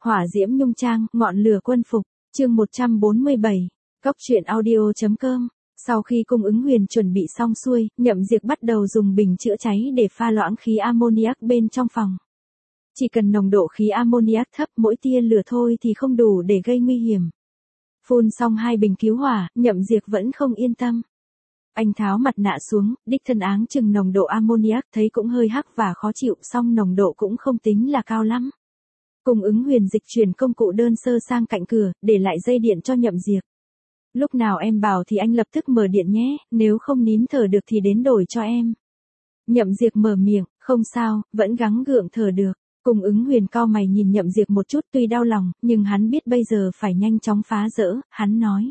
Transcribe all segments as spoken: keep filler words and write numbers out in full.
Hỏa diễm nhung trang, ngọn lửa quân phục, chương một trăm bốn mươi bảy, Cốc truyện audio.com. Sau khi cung ứng huyền chuẩn bị xong xuôi, Nhậm Diệp bắt đầu dùng bình chữa cháy để pha loãng khí ammoniac bên trong phòng. Chỉ cần nồng độ khí ammoniac thấp, mỗi tia lửa thôi thì không đủ để gây nguy hiểm. Phun xong hai bình cứu hỏa, Nhậm Diệp vẫn không yên tâm. Anh tháo mặt nạ xuống, đích thân áng chừng nồng độ ammoniac, thấy cũng hơi hắc và khó chịu, song nồng độ cũng không tính là cao lắm. Cung ứng huyền dịch chuyển công cụ đơn sơ sang cạnh cửa, để lại dây điện cho Nhậm Diệp. Lúc nào em bảo thì anh lập tức mở điện nhé, nếu không nín thở được thì đến đổi cho em. Nhậm Diệp mở miệng, không sao, vẫn gắng gượng thở được. Cung ứng huyền cau mày nhìn Nhậm Diệp một chút, tuy đau lòng, nhưng hắn biết bây giờ phải nhanh chóng phá rỡ, hắn nói.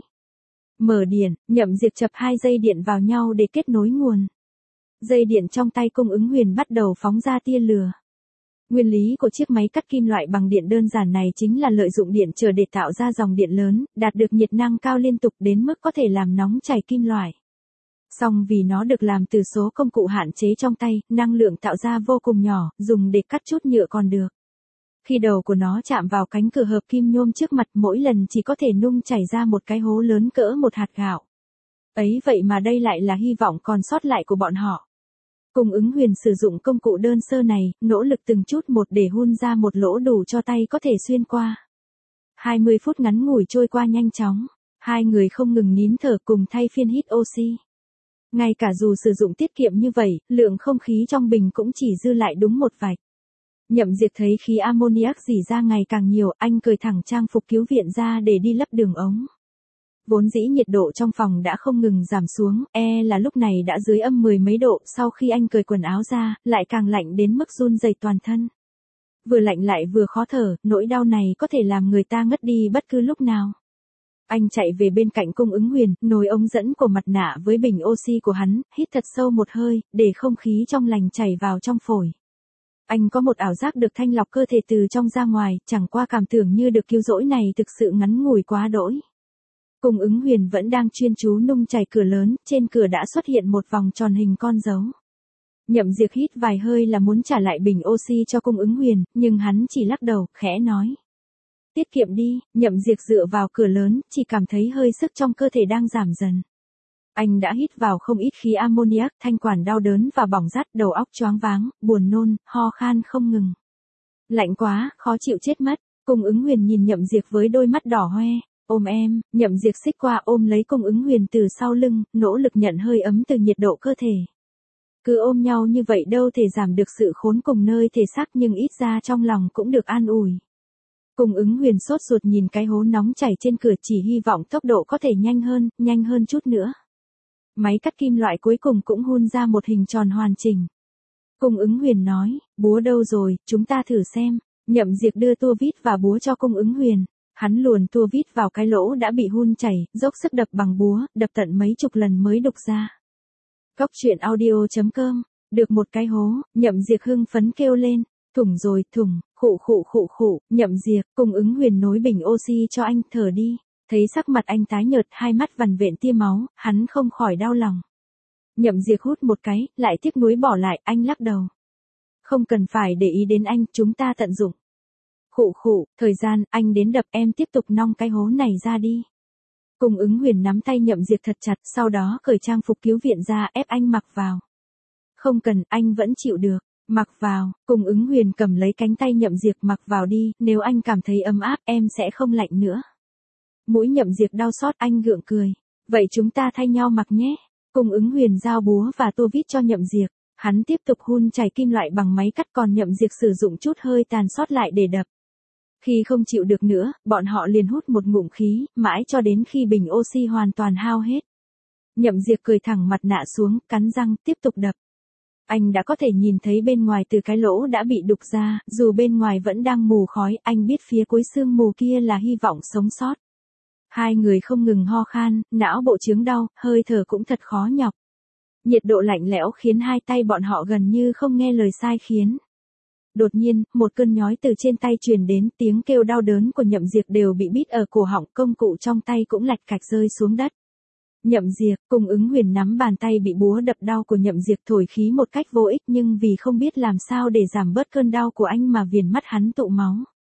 Mở điện, Nhậm Diệp chập hai dây điện vào nhau để kết nối nguồn. Dây điện trong tay cung ứng huyền bắt đầu phóng ra tia lửa. Nguyên lý của chiếc máy cắt kim loại bằng điện đơn giản này chính là lợi dụng điện trở để tạo ra dòng điện lớn, đạt được nhiệt năng cao liên tục đến mức có thể làm nóng chảy kim loại. Song vì nó được làm từ số công cụ hạn chế trong tay, năng lượng tạo ra vô cùng nhỏ, dùng để cắt chút nhựa còn được. Khi đầu của nó chạm vào cánh cửa hợp kim nhôm trước mặt, mỗi lần chỉ có thể nung chảy ra một cái hố lớn cỡ một hạt gạo. Ấy vậy mà đây lại là hy vọng còn sót lại của bọn họ. Cung ứng huyền sử dụng công cụ đơn sơ này, nỗ lực từng chút một để hun ra một lỗ đủ cho tay có thể xuyên qua. hai mươi phút ngắn ngủi trôi qua nhanh chóng, hai người không ngừng nín thở cùng thay phiên hít oxy. Ngay cả dù sử dụng tiết kiệm như vậy, lượng không khí trong bình cũng chỉ dư lại đúng một vạch. Nhậm Diệp thấy khí ammoniac rỉ ra ngày càng nhiều, anh cởi thẳng trang phục cứu viện ra để đi lắp đường ống. Vốn dĩ nhiệt độ trong phòng đã không ngừng giảm xuống, e là lúc này đã dưới âm mười mấy độ, sau khi anh cởi quần áo ra, lại càng lạnh đến mức run rẩy toàn thân. Vừa lạnh lại vừa khó thở, nỗi đau này có thể làm người ta ngất đi bất cứ lúc nào. Anh chạy về bên cạnh cung ứng huyền, nối ống dẫn của mặt nạ với bình oxy của hắn, hít thật sâu một hơi, để không khí trong lành chảy vào trong phổi. Anh có một ảo giác được thanh lọc cơ thể từ trong ra ngoài, chẳng qua cảm tưởng như được cứu rỗi này thực sự ngắn ngủi quá đỗi. Cung ứng huyền vẫn đang chuyên chú nung chảy cửa lớn, trên cửa đã xuất hiện một vòng tròn hình con dấu. Nhậm Diệp hít vài hơi là muốn trả lại bình oxy cho cung ứng huyền, nhưng hắn chỉ lắc đầu, khẽ nói. Tiết kiệm đi. Nhậm Diệp dựa vào cửa lớn, chỉ cảm thấy hơi sức trong cơ thể đang giảm dần. Anh đã hít vào không ít khí ammoniac, thanh quản đau đớn và bỏng rát, đầu óc choáng váng, buồn nôn, ho khan không ngừng. Lạnh quá, khó chịu chết mất. Cung ứng huyền nhìn Nhậm Diệp với đôi mắt đỏ hoe. Ôm em. Nhậm Diệp xích qua ôm lấy cung ứng huyền từ sau lưng, nỗ lực nhận hơi ấm từ nhiệt độ cơ thể. Cứ ôm nhau như vậy đâu thể giảm được sự khốn cùng nơi thể xác, nhưng ít ra trong lòng cũng được an ủi. Cung ứng huyền sốt ruột nhìn cái hố nóng chảy trên cửa, chỉ hy vọng tốc độ có thể nhanh hơn, nhanh hơn chút nữa. Máy cắt kim loại cuối cùng cũng hun ra một hình tròn hoàn chỉnh. Cung ứng huyền nói, búa đâu rồi, chúng ta thử xem. Nhậm Diệp đưa tua vít và búa cho cung ứng huyền. Hắn luồn tua vít vào cái lỗ đã bị hun chảy, dốc sức đập bằng búa, đập tận mấy chục lần mới đục ra. Cốc truyện audio.com. Được một cái hố, Nhậm Diệp hưng phấn kêu lên. Thủng rồi, thủng, khụ khụ khụ khụ. Nhậm Diệp, cung ứng huyền nối bình oxy cho anh, thở đi. Thấy sắc mặt anh tái nhợt, hai mắt vằn vện tia máu, hắn không khỏi đau lòng. Nhậm Diệp hút một cái, lại tiếc nuối bỏ lại, anh lắc đầu. Không cần phải để ý đến anh, chúng ta tận dụng. Khụ khụ, thời gian, anh đến đập, em tiếp tục nong cái hố này ra đi. Cung ứng huyền nắm tay Nhậm Diệp thật chặt, sau đó cởi trang phục cứu viện ra, ép anh mặc vào. Không cần, anh vẫn chịu được. Mặc vào. Cung ứng huyền cầm lấy cánh tay Nhậm Diệp, mặc vào đi, nếu anh cảm thấy ấm áp, em sẽ không lạnh nữa. Mũi Nhậm Diệp đau xót, anh gượng cười. Vậy chúng ta thay nhau mặc nhé. Cung ứng huyền giao búa và tua vít cho Nhậm Diệp. Hắn tiếp tục hun chảy kim loại bằng máy cắt, còn Nhậm Diệp sử dụng chút hơi tàn sót lại để đập. Khi không chịu được nữa, bọn họ liền hút một ngụm khí, mãi cho đến khi bình oxy hoàn toàn hao hết. Nhậm Diệp cười thẳng mặt nạ xuống, cắn răng, tiếp tục đập. Anh đã có thể nhìn thấy bên ngoài từ cái lỗ đã bị đục ra, dù bên ngoài vẫn đang mù khói, anh biết phía cuối sương mù kia là hy vọng sống sót. Hai người không ngừng ho khan, não bộ chướng đau, hơi thở cũng thật khó nhọc. Nhiệt độ lạnh lẽo khiến hai tay bọn họ gần như không nghe lời sai khiến. Đột nhiên, một cơn nhói từ trên tay truyền đến, tiếng kêu đau đớn của Nhậm Diệp đều bị bít ở cổ họng, công cụ trong tay cũng lạch cạch rơi xuống đất. Nhậm Diệp, cung ứng huyền nắm bàn tay bị búa đập đau của Nhậm Diệp thổi khí một cách vô ích, nhưng vì không biết làm sao để giảm bớt cơn đau của anh mà viền mắt hắn tụ máu.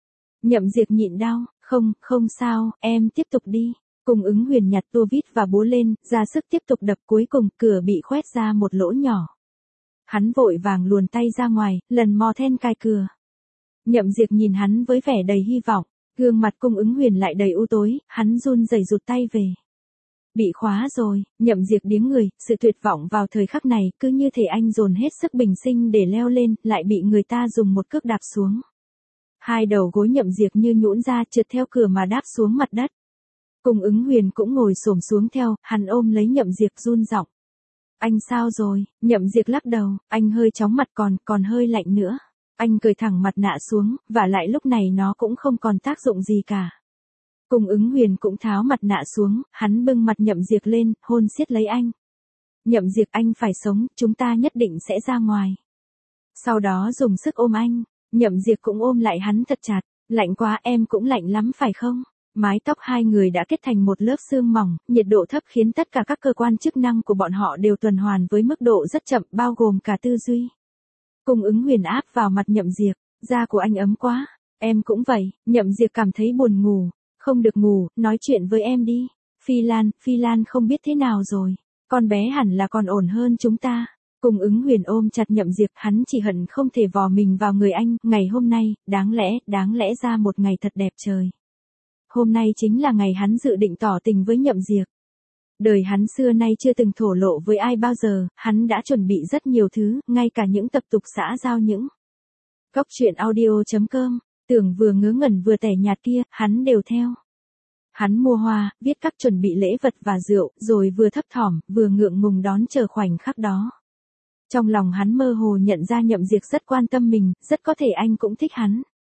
Nhậm Diệp nhịn đau, không, không sao, em tiếp tục đi. Cung ứng huyền nhặt tua vít và búa lên, ra sức tiếp tục đập, cuối cùng cửa bị khoét ra một lỗ nhỏ. Hắn vội vàng luồn tay ra ngoài, lần mò then cài cửa. Nhậm Diệp nhìn hắn với vẻ đầy hy vọng, gương mặt cung ứng huyền lại đầy u tối, hắn run rẩy rụt tay về. Bị khóa rồi, Nhậm Diệp điếng người, sự tuyệt vọng vào thời khắc này, cứ như thể anh dồn hết sức bình sinh để leo lên, lại bị người ta dùng một cước đạp xuống. Hai đầu gối Nhậm Diệp như nhũn ra, trượt theo cửa mà đáp xuống mặt đất. Cung ứng huyền cũng ngồi xổm xuống theo, hắn ôm lấy Nhậm Diệp run giọng. Anh sao rồi? Nhậm Diệp lắc đầu, anh hơi chóng mặt còn, còn hơi lạnh nữa. Anh cởi thẳng mặt nạ xuống, và lại lúc này nó cũng không còn tác dụng gì cả. Cung ứng huyền cũng tháo mặt nạ xuống, hắn bưng mặt Nhậm Diệp lên, hôn siết lấy anh. Nhậm Diệp, anh phải sống, chúng ta nhất định sẽ ra ngoài. Sau đó dùng sức ôm anh, Nhậm Diệp cũng ôm lại hắn thật chặt, lạnh quá, em cũng lạnh lắm phải không? Mái tóc hai người đã kết thành một lớp sương mỏng, nhiệt độ thấp khiến tất cả các cơ quan chức năng của bọn họ đều tuần hoàn với mức độ rất chậm, bao gồm cả tư duy. Cung ứng huyền áp vào mặt Nhậm Diệp, da của anh ấm quá, em cũng vậy. Nhậm Diệp cảm thấy buồn ngủ, không được ngủ, nói chuyện với em đi. Phi Lan, Phi Lan không biết thế nào rồi, con bé hẳn là còn ổn hơn chúng ta. Cung ứng huyền ôm chặt Nhậm Diệp, hắn chỉ hận không thể vò mình vào người anh. Ngày hôm nay, đáng lẽ, đáng lẽ ra một ngày thật đẹp trời. Hôm nay chính là ngày hắn dự định tỏ tình với Nhậm Diệp. Đời hắn xưa nay chưa từng thổ lộ với ai bao giờ, hắn đã chuẩn bị rất nhiều thứ, ngay cả những tập tục xã giao những. Cốc truyện audio chấm com, tưởng vừa ngớ ngẩn vừa tẻ nhạt kia, hắn đều theo. Hắn mua hoa, viết các chuẩn bị lễ vật và rượu, rồi vừa thấp thỏm, vừa ngượng ngùng đón chờ khoảnh khắc đó. Trong lòng hắn mơ hồ nhận ra Nhậm Diệp rất quan tâm mình, rất có thể anh cũng thích hắn.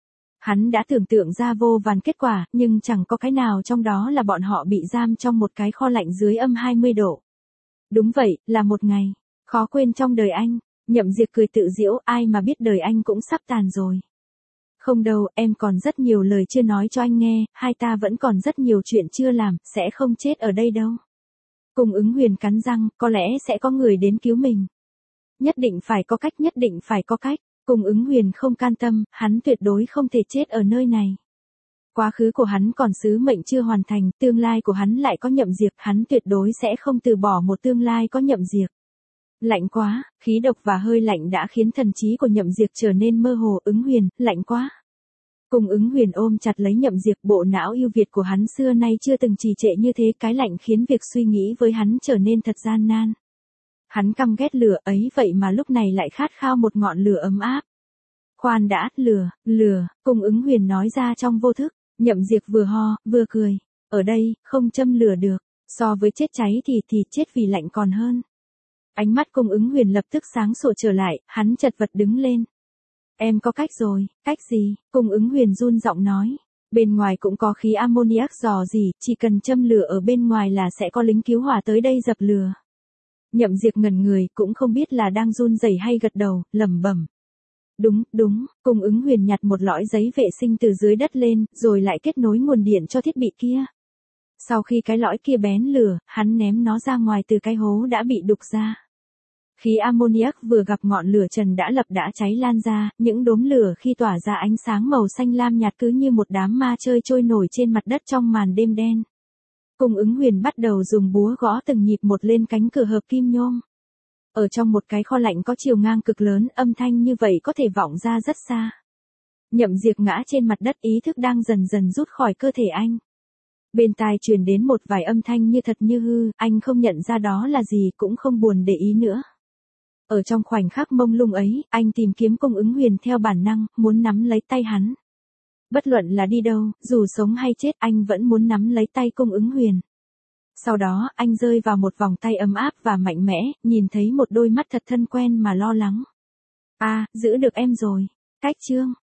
Hắn đã tưởng tượng ra vô vàn kết quả, nhưng chẳng có cái nào trong đó là bọn họ bị giam trong một cái kho lạnh dưới âm hai mươi độ. Đúng vậy, là một ngày khó quên trong đời anh. Nhậm Diệp cười tự giễu, ai mà biết đời anh cũng sắp tàn rồi. Không đâu, em còn rất nhiều lời chưa nói cho anh nghe, hai ta vẫn còn rất nhiều chuyện chưa làm, sẽ không chết ở đây đâu. Cung ứng huyền cắn răng, có lẽ sẽ có người đến cứu mình. Nhất định phải có cách, nhất định phải có cách. Cung ứng huyền không can tâm, hắn tuyệt đối không thể chết ở nơi này. Quá khứ của hắn còn sứ mệnh chưa hoàn thành, tương lai của hắn lại có Nhậm Diệp, hắn tuyệt đối sẽ không từ bỏ một tương lai có Nhậm Diệp. Lạnh quá, khí độc và hơi lạnh đã khiến thần trí của Nhậm Diệp trở nên mơ hồ. Ứng huyền, lạnh quá. Cung ứng huyền ôm chặt lấy Nhậm Diệp, bộ não ưu việt của hắn xưa nay chưa từng trì trệ như thế, cái lạnh khiến việc suy nghĩ với hắn trở nên thật gian nan. Hắn căm ghét lửa ấy vậy mà lúc này lại khát khao một ngọn lửa ấm áp. Khoan đã, lửa, lửa, cung ứng huyền nói ra trong vô thức. Nhậm Diệp vừa ho, vừa cười. Ở đây, không châm lửa được. So với chết cháy thì thì chết vì lạnh còn hơn. Ánh mắt cung ứng huyền lập tức sáng sủa trở lại, hắn chật vật đứng lên. Em có cách rồi. Cách gì? Cung ứng huyền run giọng nói. Bên ngoài cũng có khí ammoniac rò rỉ, chỉ cần châm lửa ở bên ngoài là sẽ có lính cứu hỏa tới đây dập lửa. Nhậm Diệp ngẩn người, cũng không biết là đang run rẩy hay gật đầu, lẩm bẩm. Đúng, đúng, cung ứng huyền nhặt một lõi giấy vệ sinh từ dưới đất lên, rồi lại kết nối nguồn điện cho thiết bị kia. Sau khi cái lõi kia bén lửa, hắn ném nó ra ngoài từ cái hố đã bị đục ra. Khí ammoniac vừa gặp ngọn lửa trần đã lập đã cháy lan ra, những đốm lửa khi tỏa ra ánh sáng màu xanh lam nhạt cứ như một đám ma chơi trôi nổi trên mặt đất trong màn đêm đen. Cung ứng huyền bắt đầu dùng búa gõ từng nhịp một lên cánh cửa hợp kim nhôm. Ở trong một cái kho lạnh có chiều ngang cực lớn, âm thanh như vậy có thể vọng ra rất xa. Nhậm Diệp ngã trên mặt đất, ý thức đang dần dần rút khỏi cơ thể anh. Bên tai truyền đến một vài âm thanh như thật như hư, anh không nhận ra đó là gì, cũng không buồn để ý nữa. Ở trong khoảnh khắc mông lung ấy, anh tìm kiếm cung ứng huyền theo bản năng, muốn nắm lấy tay hắn. Bất luận là đi đâu, dù sống hay chết, anh vẫn muốn nắm lấy tay cung ứng huyền. Sau đó, anh rơi vào một vòng tay ấm áp và mạnh mẽ, nhìn thấy một đôi mắt thật thân quen mà lo lắng. À, giữ được em rồi. Cách chương.